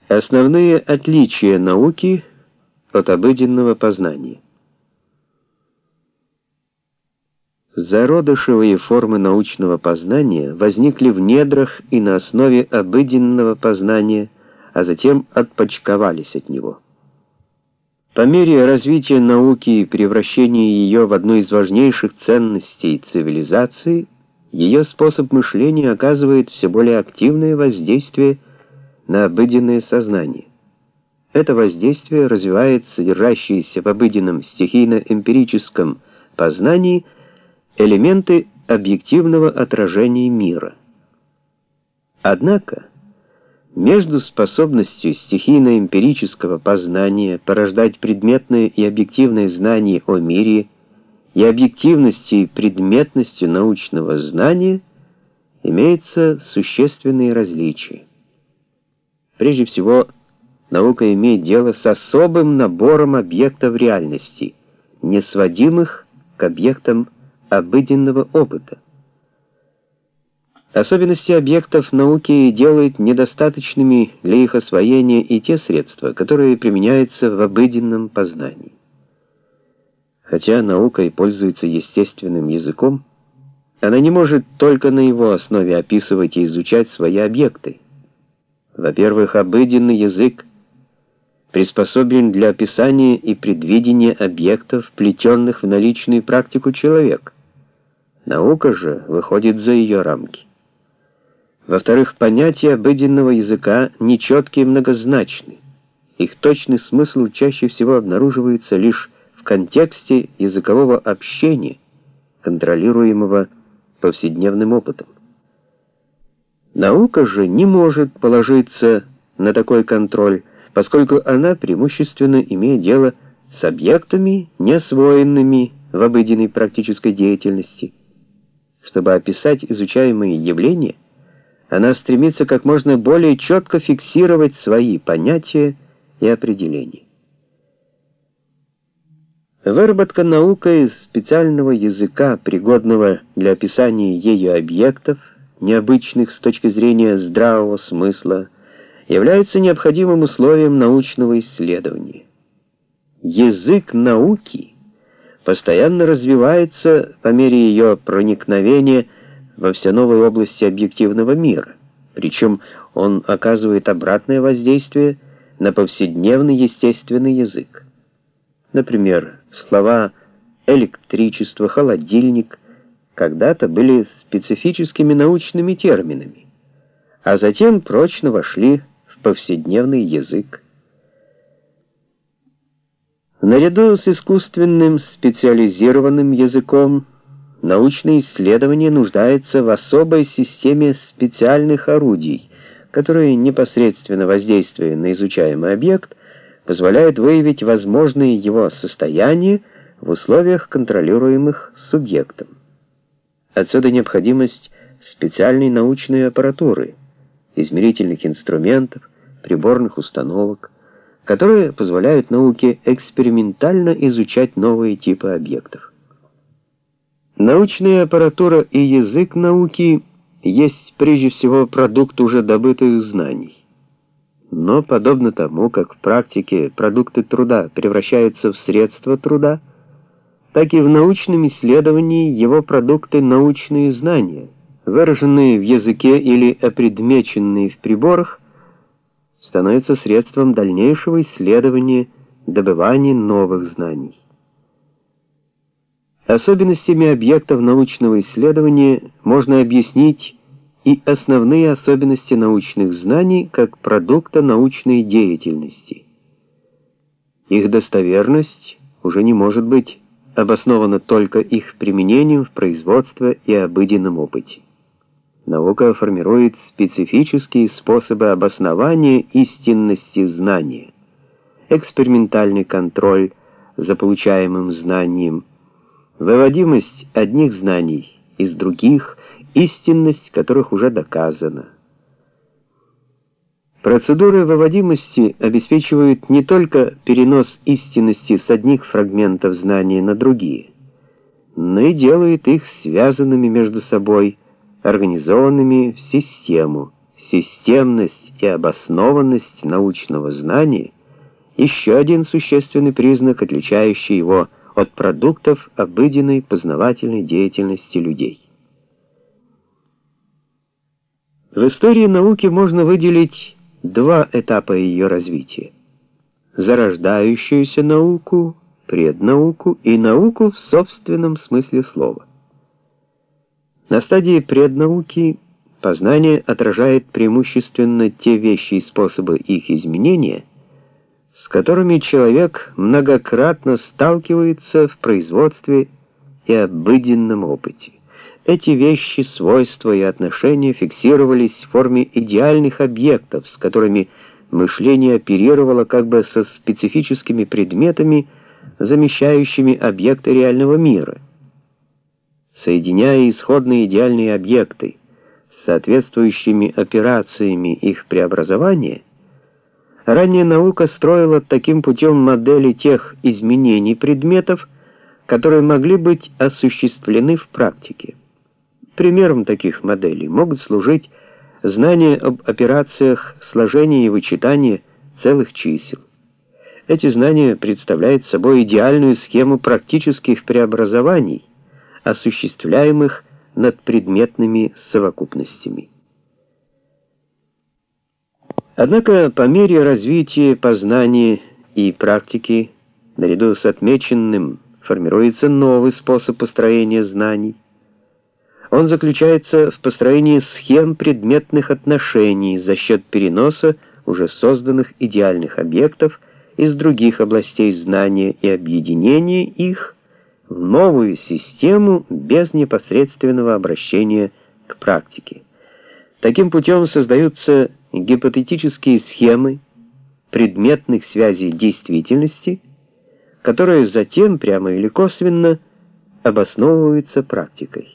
Основные отличия науки от обыденного познания. Зародышевые формы научного познания возникли в недрах и на основе обыденного познания, а затем отпочковались от него. По мере развития науки и превращения ее в одну из важнейших ценностей цивилизации, ее способ мышления оказывает все более активное воздействие на обыденное сознание. Это воздействие развивает содержащиеся в обыденном стихийно-эмпирическом познании элементы объективного отражения мира. Однако, между способностью стихийно-эмпирического познания порождать предметное и объективное знание о мире и объективностью и предметностью научного знания имеются существенные различия. Прежде всего, наука имеет дело с особым набором объектов реальности, не сводимых к объектам обыденного опыта. Особенности объектов науки делают недостаточными для их освоения и те средства, которые применяются в обыденном познании. Хотя наука и пользуется естественным языком, она не может только на его основе описывать и изучать свои объекты. Во-первых, обыденный язык приспособлен для описания и предвидения объектов, вплетенных в наличную практику человека. Наука же выходит за ее рамки. Во-вторых, понятия обыденного языка нечеткие и многозначны. Их точный смысл чаще всего обнаруживается лишь в контексте языкового общения, контролируемого повседневным опытом. Наука же не может положиться на такой контроль, поскольку она преимущественно имеет дело с объектами, не освоенными в обыденной практической деятельности. Чтобы описать изучаемые явления, она стремится как можно более четко фиксировать свои понятия и определения. Выработка наукой специального языка, пригодного для описания ею объектов, необычных с точки зрения здравого смысла, является необходимым условием научного исследования. Язык науки постоянно развивается по мере ее проникновения во все новые области объективного мира, причем он оказывает обратное воздействие на повседневный естественный язык. Например, слова «электричество», «холодильник» когда-то были специфическими научными терминами, а затем прочно вошли в повседневный язык. Наряду с искусственным специализированным языком, научное исследование нуждается в особой системе специальных орудий, которые, непосредственно воздействуя на изучаемый объект, позволяют выявить возможные его состояния в условиях, контролируемых субъектом. Отсюда необходимость специальной научной аппаратуры, измерительных инструментов, приборных установок, которые позволяют науке экспериментально изучать новые типы объектов. Научная аппаратура и язык науки есть прежде всего продукт уже добытых знаний. Но подобно тому, как в практике продукты труда превращаются в средства труда, так и в научном исследовании его продукты научные знания, выраженные в языке или опредмеченные в приборах, становятся средством дальнейшего исследования, добывания новых знаний. Особенностями объектов научного исследования можно объяснить и основные особенности научных знаний как продукта научной деятельности. Их достоверность уже не может быть обоснована только их применением в производстве и обыденном опыте. Наука формирует специфические способы обоснования истинности знания, экспериментальный контроль за получаемым знанием, выводимость одних знаний из других, истинность которых уже доказана. Процедуры выводимости обеспечивают не только перенос истинности с одних фрагментов знания на другие, но и делают их связанными между собой, организованными в систему, системность и обоснованность научного знания — еще один существенный признак, отличающий его от продуктов обыденной познавательной деятельности людей. В истории науки можно выделить два этапа ее развития: зарождающуюся науку, преднауку и науку в собственном смысле слова. На стадии преднауки познание отражает преимущественно те вещи и способы их изменения, с которыми человек многократно сталкивается в производстве и обыденном опыте. Эти вещи, свойства и отношения фиксировались в форме идеальных объектов, с которыми мышление оперировало как бы со специфическими предметами, замещающими объекты реального мира. Соединяя исходные идеальные объекты с соответствующими операциями их преобразования, ранняя наука строила таким путем модели тех изменений предметов, которые могли быть осуществлены в практике. Примером таких моделей могут служить знания об операциях сложения и вычитания целых чисел. Эти знания представляют собой идеальную схему практических преобразований, осуществляемых над предметными совокупностями. Однако по мере развития познания и практики, наряду с отмеченным, формируется новый способ построения знаний. Он заключается в построении схем предметных отношений за счет переноса уже созданных идеальных объектов из других областей знания и объединения их в новую систему без непосредственного обращения к практике. Таким путем создаются гипотетические схемы предметных связей действительности, которые затем прямо или косвенно обосновываются практикой.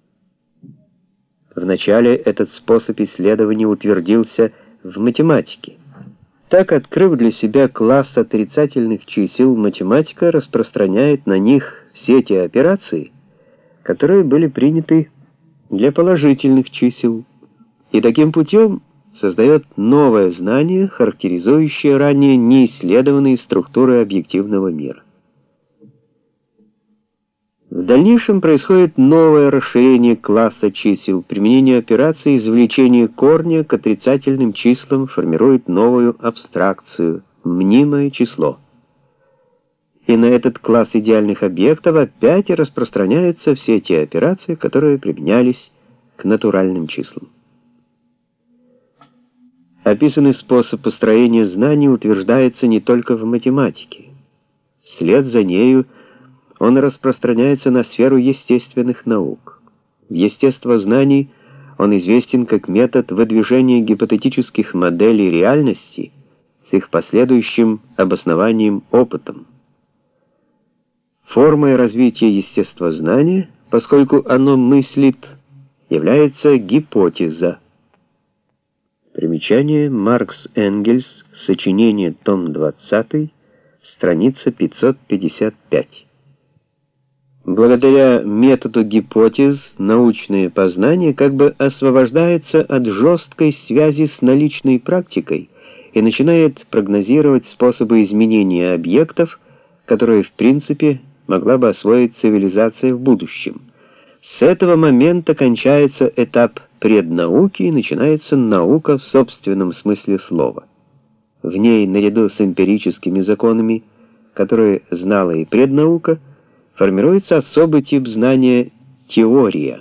Вначале этот способ исследования утвердился в математике. Так, открыв для себя класс отрицательных чисел, математика распространяет на них все те операции, которые были приняты для положительных чисел, и таким путем создает новое знание, характеризующее ранее неисследованные структуры объективного мира. В дальнейшем происходит новое расширение класса чисел. Применение операции извлечения корня к отрицательным числам формирует новую абстракцию — мнимое число. И на этот класс идеальных объектов опять распространяются все те операции, которые применялись к натуральным числам. Описанный способ построения знаний утверждается не только в математике. Вслед за нею он распространяется на сферу естественных наук. В естествознании он известен как метод выдвижения гипотетических моделей реальности с их последующим обоснованием опытом. Формой развития естествознания, поскольку оно мыслит, является гипотеза. Примечание: Маркс Энгельс, сочинение, том 20, страница 555. Благодаря методу гипотез научное познание как бы освобождается от жесткой связи с наличной практикой и начинает прогнозировать способы изменения объектов, которые в принципе могла бы освоить цивилизация в будущем. С этого момента кончается этап преднауки и начинается наука в собственном смысле слова. В ней, наряду с эмпирическими законами, которые знала и преднаука, формируется особый тип знания — теория.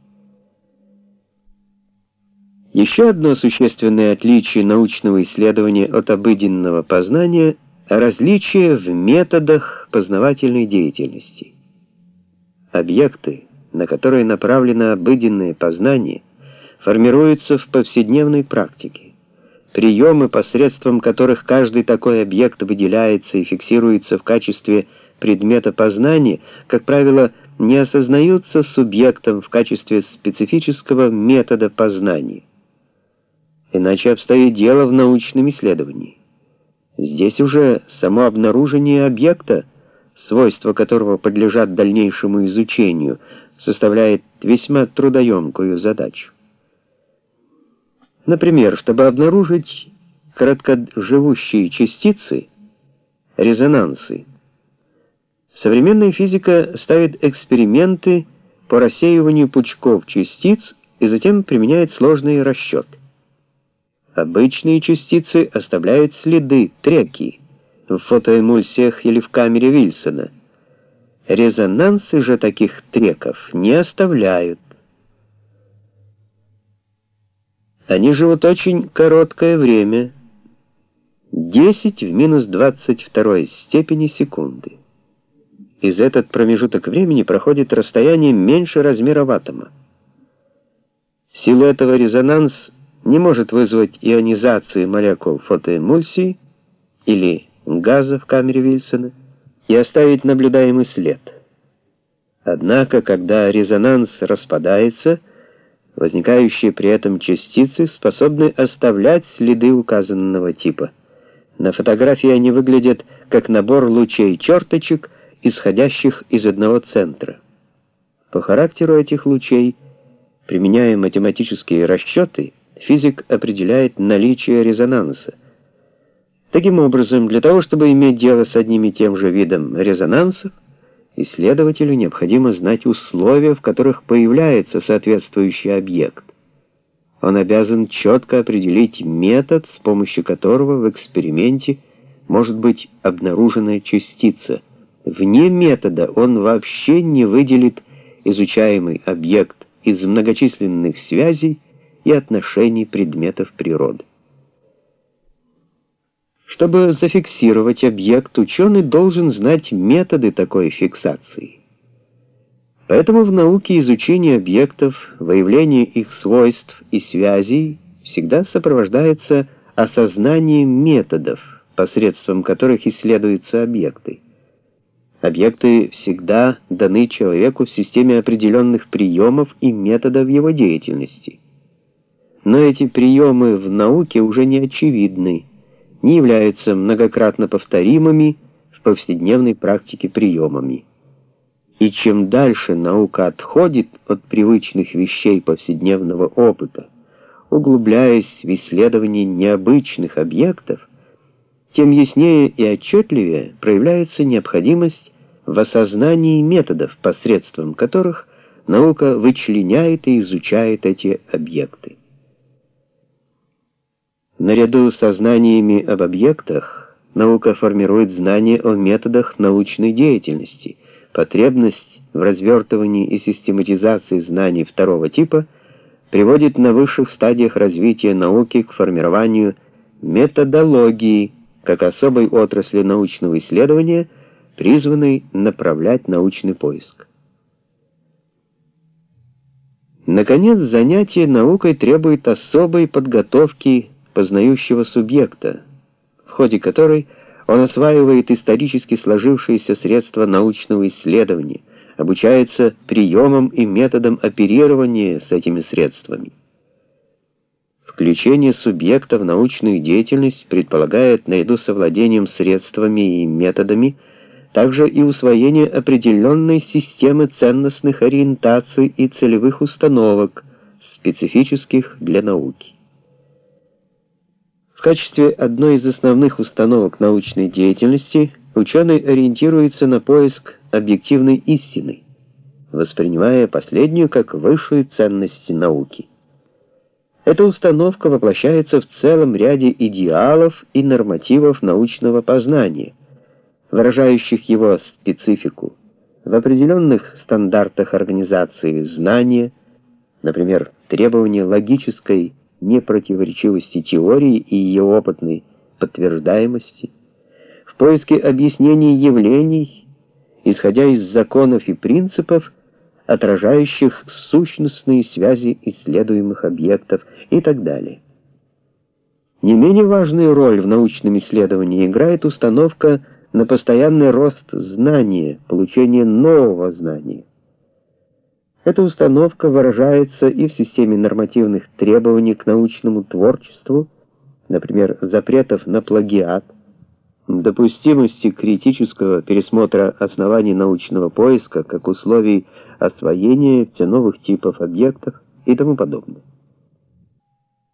Еще одно существенное отличие научного исследования от обыденного познания — различие в методах познавательной деятельности. Объекты, на которые направлено обыденное познание, формируются в повседневной практике. Приемы, посредством которых каждый такой объект выделяется и фиксируется в качестве предмета познания, как правило, не осознаются субъектом в качестве специфического метода познания. Иначе обстоит дело в научном исследовании. Здесь уже само обнаружение объекта, свойства которого подлежат дальнейшему изучению, составляет весьма трудоемкую задачу. Например, чтобы обнаружить короткоживущие частицы, резонансы, современная физика ставит эксперименты по рассеиванию пучков частиц и затем применяет сложные расчеты. Обычные частицы оставляют следы, треки, в фотоэмульсиях или в камере Вильсона. Резонансы же таких треков не оставляют. Они живут очень короткое время, 10 в минус 22 степени секунды. И за этот промежуток времени проходит расстояние меньше размера атома. В силу этого резонанс не может вызвать ионизацию молекул фотоэмульсии или газа в камере Вильсона и оставить наблюдаемый след. Однако, когда резонанс распадается, возникающие при этом частицы способны оставлять следы указанного типа. На фотографии они выглядят как набор лучей-черточек, исходящих из одного центра. По характеру этих лучей, применяя математические расчеты, физик определяет наличие резонанса. Таким образом, для того, чтобы иметь дело с одним и тем же видом резонансов, исследователю необходимо знать условия, в которых появляется соответствующий объект. Он обязан четко определить метод, с помощью которого в эксперименте может быть обнаружена частица. Вне метода он вообще не выделит изучаемый объект из многочисленных связей и отношений предметов природы. Чтобы зафиксировать объект, ученый должен знать методы такой фиксации. Поэтому в науке изучение объектов, выявление их свойств и связей всегда сопровождается осознанием методов, посредством которых исследуются объекты. Объекты всегда даны человеку в системе определенных приемов и методов его деятельности. Но эти приемы в науке уже не очевидны, не являются многократно повторимыми в повседневной практике приемами. И чем дальше наука отходит от привычных вещей повседневного опыта, углубляясь в исследование необычных объектов, тем яснее и отчетливее проявляется необходимость в осознании методов, посредством которых наука вычленяет и изучает эти объекты. Наряду со знаниями об объектах, наука формирует знания о методах научной деятельности. Потребность в развертывании и систематизации знаний второго типа приводит на высших стадиях развития науки к формированию методологии, как особой отрасли научного исследования, призванной направлять научный поиск. Наконец, занятие наукой требует особой подготовки познающего субъекта, в ходе которой он осваивает исторически сложившиеся средства научного исследования, обучается приемам и методам оперирования с этими средствами. Включение субъекта в научную деятельность предполагает, наряду с овладением средствами и методами, также и усвоение определенной системы ценностных ориентаций и целевых установок, специфических для науки. В качестве одной из основных установок научной деятельности ученый ориентируется на поиск объективной истины, воспринимая последнюю как высшую ценность науки. Эта установка воплощается в целом ряде идеалов и нормативов научного познания, выражающих его специфику в определенных стандартах организации знания, например, требования логической непротиворечивости теории и ее опытной подтверждаемости, в поиске объяснений явлений, исходя из законов и принципов, отражающих сущностные связи исследуемых объектов и так далее. Не менее важную роль в научном исследовании играет установка на постоянный рост знания, получение нового знания. Эта установка выражается и в системе нормативных требований к научному творчеству, например, запретов на плагиат, допустимости критического пересмотра оснований научного поиска как условий освоения все новых типов объектов и тому подобное.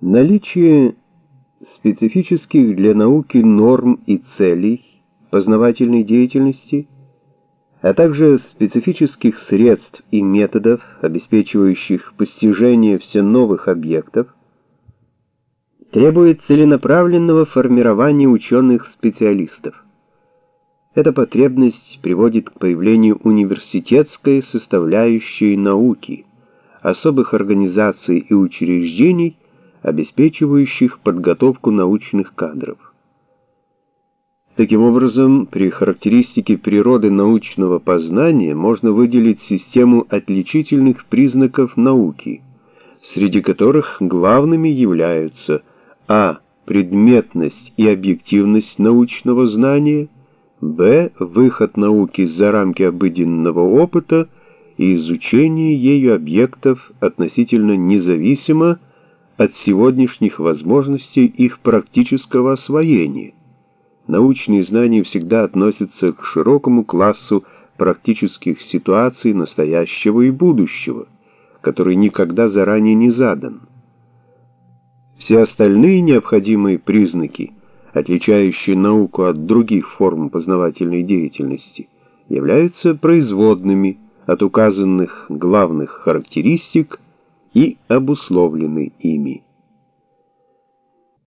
Наличие специфических для науки норм и целей познавательной деятельности, а также специфических средств и методов, обеспечивающих постижение все новых объектов, требует целенаправленного формирования ученых-специалистов. Эта потребность приводит к появлению университетской составляющей науки, особых организаций и учреждений, обеспечивающих подготовку научных кадров. Таким образом, при характеристике природы научного познания можно выделить систему отличительных признаков науки, среди которых главными являются а. предметность и объективность научного знания, б. выход науки за рамки обыденного опыта и изучение ею объектов относительно независимо от сегодняшних возможностей их практического освоения. Научные знания всегда относятся к широкому классу практических ситуаций настоящего и будущего, который никогда заранее не задан. Все остальные необходимые признаки, отличающие науку от других форм познавательной деятельности, являются производными от указанных главных характеристик и обусловлены ими.